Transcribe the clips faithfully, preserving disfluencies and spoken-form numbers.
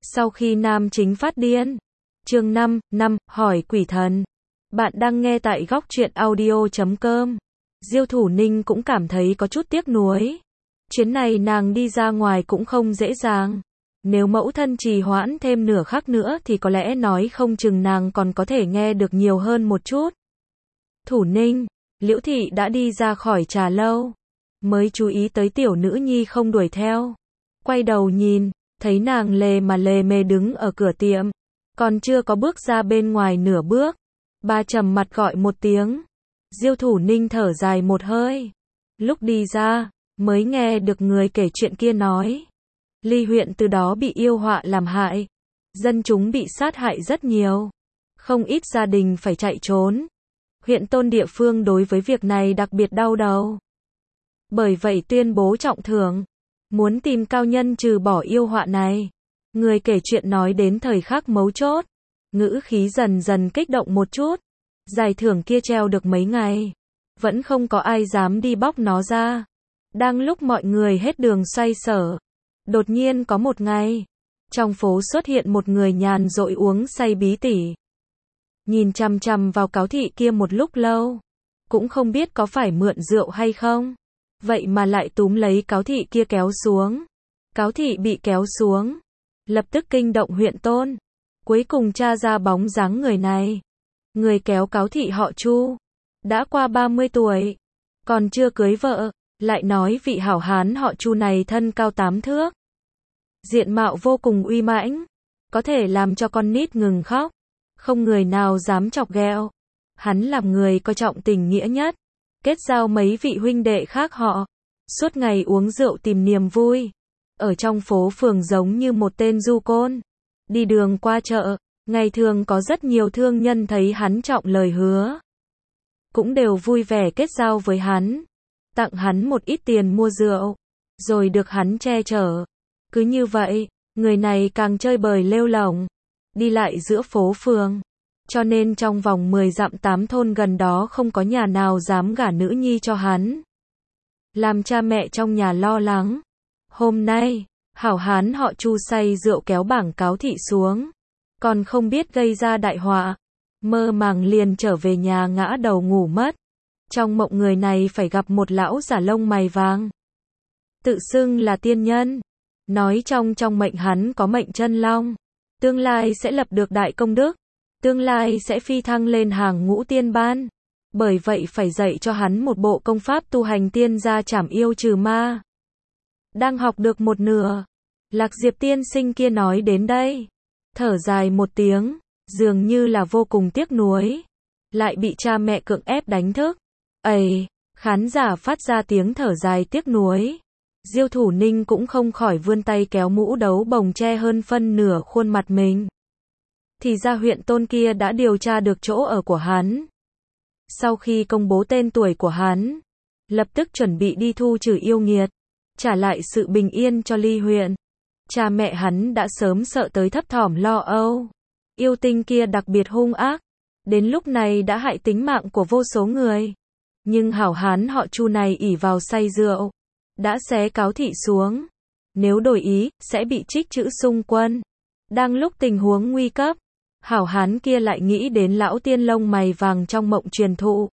Sau khi nam chính phát điên. Chương năm, năm, hỏi quỷ thần. Bạn đang nghe tại góc truyện audio chấm com. Diêu Thủ Ninh cũng cảm thấy có chút tiếc nuối. Chuyến này nàng đi ra ngoài cũng không dễ dàng. Nếu mẫu thân trì hoãn thêm nửa khắc nữa thì có lẽ nói không chừng nàng còn có thể nghe được nhiều hơn một chút. Thủ Ninh, Liễu Thị đã đi ra khỏi trà lâu. Mới chú ý tới tiểu nữ nhi không đuổi theo. Quay đầu nhìn, thấy nàng lề mà lề mề đứng ở cửa tiệm. Còn chưa có bước ra bên ngoài nửa bước. Bà trầm mặt gọi một tiếng. Diêu Thủ Ninh thở dài một hơi. Lúc đi ra, mới nghe được người kể chuyện kia nói. Ly huyện từ đó bị yêu họa làm hại. Dân chúng bị sát hại rất nhiều. Không ít gia đình phải chạy trốn. Huyện Tôn địa phương đối với việc này đặc biệt đau đầu. Bởi vậy tuyên bố trọng thưởng. Muốn tìm cao nhân trừ bỏ yêu họa này. Người kể chuyện nói đến thời khắc mấu chốt. Ngữ khí dần dần kích động một chút. Giải thưởng kia treo được mấy ngày. Vẫn không có ai dám đi bóc nó ra. Đang lúc mọi người hết đường xoay sở. Đột nhiên có một ngày. Trong phố xuất hiện một người nhàn rỗi uống say bí tỉ. Nhìn chằm chằm vào cáo thị kia một lúc lâu. Cũng không biết có phải mượn rượu hay không. Vậy mà lại túm lấy cáo thị kia kéo xuống. Cáo thị bị kéo xuống. Lập tức kinh động huyện Tôn. Cuối cùng tra ra bóng dáng người này. Người kéo cáo thị họ Chu. Đã qua ba mươi tuổi. Còn chưa cưới vợ. Lại nói vị hảo hán họ Chu này thân cao tám thước. Diện mạo vô cùng uy mãnh. Có thể làm cho con nít ngừng khóc. Không người nào dám chọc ghẹo. Hắn làm người coi trọng tình nghĩa nhất. Kết giao mấy vị huynh đệ khác họ. Suốt ngày uống rượu tìm niềm vui. Ở trong phố phường giống như một tên du côn. Đi đường qua chợ. Ngày thường có rất nhiều thương nhân thấy hắn trọng lời hứa. Cũng đều vui vẻ kết giao với hắn. Tặng hắn một ít tiền mua rượu. Rồi được hắn che chở. Cứ như vậy, người này càng chơi bời lêu lổng. Đi lại giữa phố phường. Cho nên trong vòng mười dặm tám thôn gần đó không có nhà nào dám gả nữ nhi cho hắn. Làm cha mẹ trong nhà lo lắng. Hôm nay, hảo hán họ Chu say rượu kéo bảng cáo thị xuống. Còn không biết gây ra đại họa. Mơ màng liền trở về nhà ngã đầu ngủ mất. Trong mộng người này phải gặp một lão giả lông mày vàng. Tự xưng là tiên nhân. Nói trong trong mệnh hắn có mệnh chân long. Tương lai sẽ lập được đại công đức. Tương lai sẽ phi thăng lên hàng ngũ tiên ban. Bởi vậy phải dạy cho hắn một bộ công pháp tu hành tiên gia trảm yêu trừ ma. Đang học được một nửa. Lạc Diệp tiên sinh kia nói đến đây. Thở dài một tiếng. Dường như là vô cùng tiếc nuối. Lại bị cha mẹ cưỡng ép đánh thức. Ây, khán giả phát ra tiếng thở dài tiếc nuối. Diêu Thủ Ninh cũng không khỏi vươn tay kéo mũ đấu bồng che hơn phân nửa khuôn mặt mình. Thì ra huyện Tôn kia đã điều tra được chỗ ở của hắn. Sau khi công bố tên tuổi của hắn, lập tức chuẩn bị đi thu trừ yêu nghiệt, trả lại sự bình yên cho Ly huyện. Cha mẹ hắn đã sớm sợ tới thấp thỏm lo âu. Yêu tinh kia đặc biệt hung ác, đến lúc này đã hại tính mạng của vô số người. Nhưng hảo hán họ Chu này ỷ vào say rượu, đã xé cáo thị xuống. Nếu đổi ý, sẽ bị trích chữ xung quân. Đang lúc tình huống nguy cấp, hảo hán kia lại nghĩ đến lão tiên lông mày vàng trong mộng truyền thụ.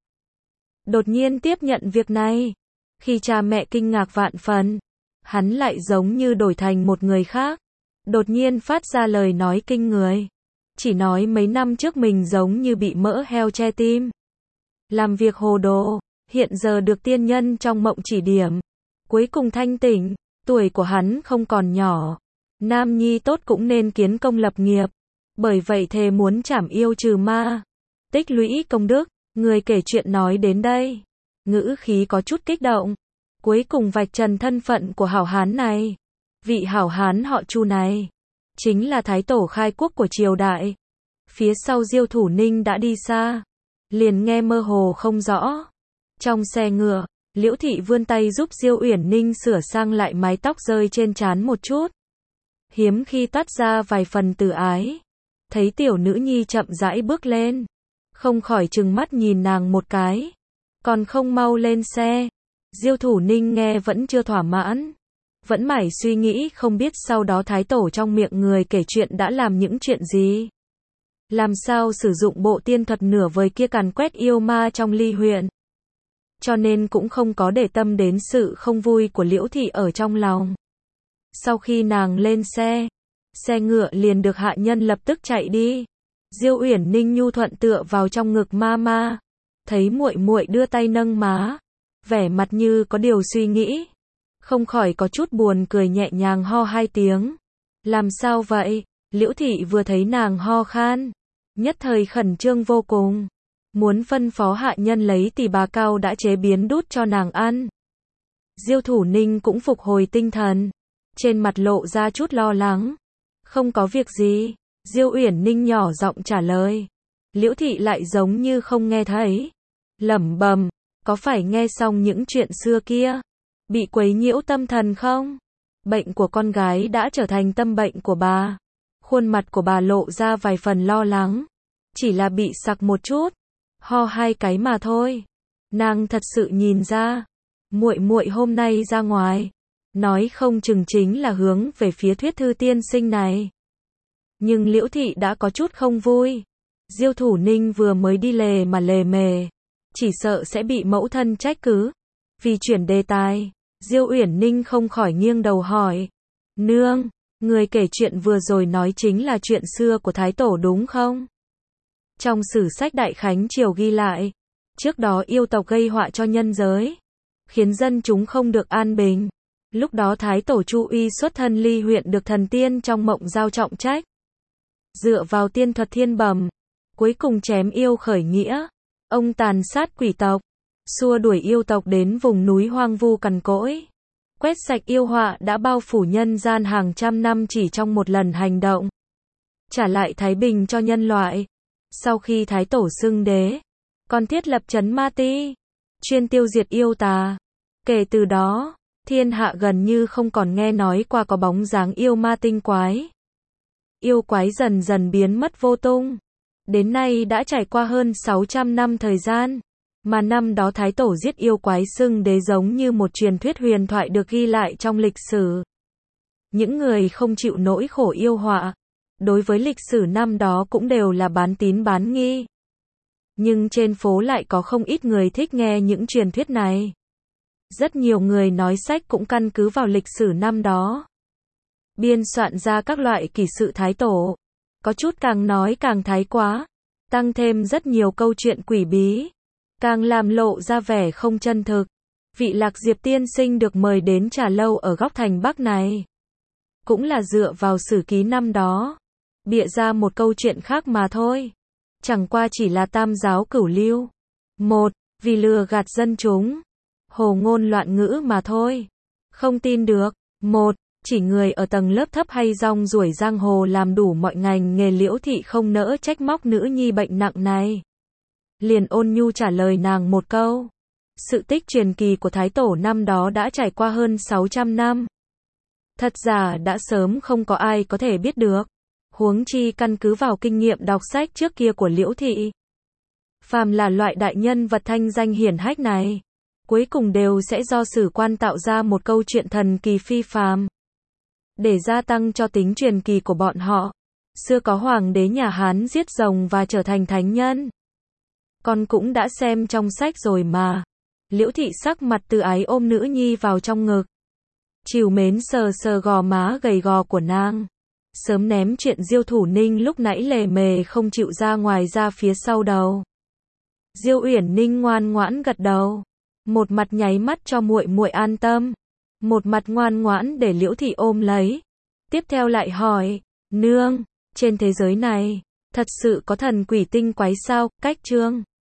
Đột nhiên tiếp nhận việc này. Khi cha mẹ kinh ngạc vạn phần, hắn lại giống như đổi thành một người khác. Đột nhiên phát ra lời nói kinh người. Chỉ nói mấy năm trước mình giống như bị mỡ heo che tim. Làm việc hồ đồ, hiện giờ được tiên nhân trong mộng chỉ điểm. Cuối cùng thanh tỉnh, tuổi của hắn không còn nhỏ. Nam nhi tốt cũng nên kiến công lập nghiệp. Bởi vậy thề muốn trảm yêu trừ ma. Tích lũy công đức, người kể chuyện nói đến đây. Ngữ khí có chút kích động. Cuối cùng vạch trần thân phận của hảo hán này. Vị hảo hán họ Chu này. Chính là thái tổ khai quốc của triều đại. Phía sau Diêu Thủ Ninh đã đi xa. Liền nghe mơ hồ không rõ. Trong xe ngựa, Liễu Thị vươn tay giúp Diêu Uyển Ninh sửa sang lại mái tóc rơi trên trán một chút. Hiếm khi toát ra vài phần từ ái. Thấy tiểu nữ nhi chậm rãi bước lên. Không khỏi trừng mắt nhìn nàng một cái. Còn không mau lên xe. Diêu Thủ Ninh nghe vẫn chưa thỏa mãn. vẫn mải suy nghĩ không biết sau đó Thái Tổ trong miệng người kể chuyện đã làm những chuyện gì. Làm sao sử dụng bộ tiên thuật nửa vời kia càn quét yêu ma trong Ly huyện. Cho nên cũng không có để tâm đến sự không vui của Liễu Thị ở trong lòng. Sau khi nàng lên xe, xe ngựa liền được hạ nhân lập tức chạy đi. Diêu Uyển Ninh nhu thuận tựa vào trong ngực mama, thấy muội muội đưa tay nâng má, vẻ mặt như có điều suy nghĩ, không khỏi có chút buồn cười nhẹ nhàng ho hai tiếng. Làm sao vậy? Liễu Thị vừa thấy nàng ho khan, nhất thời khẩn trương vô cùng, muốn phân phó hạ nhân lấy tỳ bà cao đã chế biến đút cho nàng ăn. Diêu Thủ Ninh cũng phục hồi tinh thần, trên mặt lộ ra chút lo lắng. Không có việc gì, Diêu Uyển Ninh nhỏ giọng trả lời. Liễu Thị lại giống như không nghe thấy, lẩm bẩm, có phải nghe xong những chuyện xưa kia, bị quấy nhiễu tâm thần không? Bệnh của con gái đã trở thành tâm bệnh của bà. Khuôn mặt của bà lộ ra vài phần lo lắng, chỉ là bị sặc một chút, ho hai cái mà thôi. Nàng thật sự nhìn ra, muội muội hôm nay ra ngoài, nói không chừng chính là hướng về phía Thuyết Thư tiên sinh này. Nhưng Liễu Thị đã có chút không vui. Diêu Thủ Ninh vừa mới đi lề mà lề mề, chỉ sợ sẽ bị mẫu thân trách cứ. Vì chuyển đề tài, Diêu Uyển Ninh không khỏi nghiêng đầu hỏi, nương, người kể chuyện vừa rồi nói chính là chuyện xưa của Thái Tổ đúng không? Trong sử sách Đại Khánh Triều ghi lại, trước đó yêu tộc gây họa cho nhân giới, khiến dân chúng không được an bình. Lúc đó Thái Tổ Chu Uy xuất thân Ly huyện được thần tiên trong mộng giao trọng trách. Dựa vào tiên thuật thiên bẩm, cuối cùng chém yêu khởi nghĩa. Ông tàn sát quỷ tộc, xua đuổi yêu tộc đến vùng núi hoang vu cằn cỗi. Quét sạch yêu họa đã bao phủ nhân gian hàng trăm năm chỉ trong một lần hành động. Trả lại thái bình cho nhân loại. Sau khi Thái Tổ xưng đế, còn thiết lập trấn Ma Ti, chuyên tiêu diệt yêu tà. Kể từ đó, thiên hạ gần như không còn nghe nói qua có bóng dáng yêu ma tinh quái. Yêu quái dần dần biến mất vô tung. Đến nay đã trải qua hơn sáu trăm năm thời gian, mà năm đó Thái Tổ giết yêu quái xưng đế giống như một truyền thuyết huyền thoại được ghi lại trong lịch sử. Những người không chịu nỗi khổ yêu họa, đối với lịch sử năm đó cũng đều là bán tín bán nghi. Nhưng trên phố lại có không ít người thích nghe những truyền thuyết này. Rất nhiều người nói sách cũng căn cứ vào lịch sử năm đó, biên soạn ra các loại kỷ sự Thái Tổ. Có chút càng nói càng thái quá, tăng thêm rất nhiều câu chuyện quỷ bí, càng làm lộ ra vẻ không chân thực. Vị Lạc Diệp tiên sinh được mời đến trà lâu ở góc thành Bắc này, cũng là dựa vào sử ký năm đó, bịa ra một câu chuyện khác mà thôi. Chẳng qua chỉ là tam giáo cửu lưu. Một, vì lừa gạt dân chúng, hồ ngôn loạn ngữ mà thôi. Không tin được. Một, chỉ người ở tầng lớp thấp hay rong ruổi giang hồ làm đủ mọi ngành nghề. Liễu Thị không nỡ trách móc nữ nhi bệnh nặng này, liền ôn nhu trả lời nàng một câu. Sự tích truyền kỳ của Thái Tổ năm đó đã trải qua hơn sáu trăm năm. Thật giả đã sớm không có ai có thể biết được. Huống chi căn cứ vào kinh nghiệm đọc sách trước kia của Liễu Thị, phàm là loại đại nhân vật thanh danh hiển hách này, cuối cùng đều sẽ do sử quan tạo ra một câu chuyện thần kỳ phi phàm, để gia tăng cho tính truyền kỳ của bọn họ. Xưa có hoàng đế nhà Hán giết rồng và trở thành thánh nhân. Con cũng đã xem trong sách rồi mà. Liễu Thị sắc mặt từ ái ôm nữ nhi vào trong ngực, trìu mến sờ sờ gò má gầy gò của nàng. Sớm ném chuyện Diêu Thủ Ninh lúc nãy lề mề không chịu ra ngoài ra phía sau đầu. Diêu Uyển Ninh ngoan ngoãn gật đầu, một mặt nháy mắt cho muội muội an tâm, một mặt ngoan ngoãn để Liễu Thị ôm lấy. Tiếp theo lại hỏi, nương, trên thế giới này, thật sự có thần quỷ tinh quái sao? Cách chương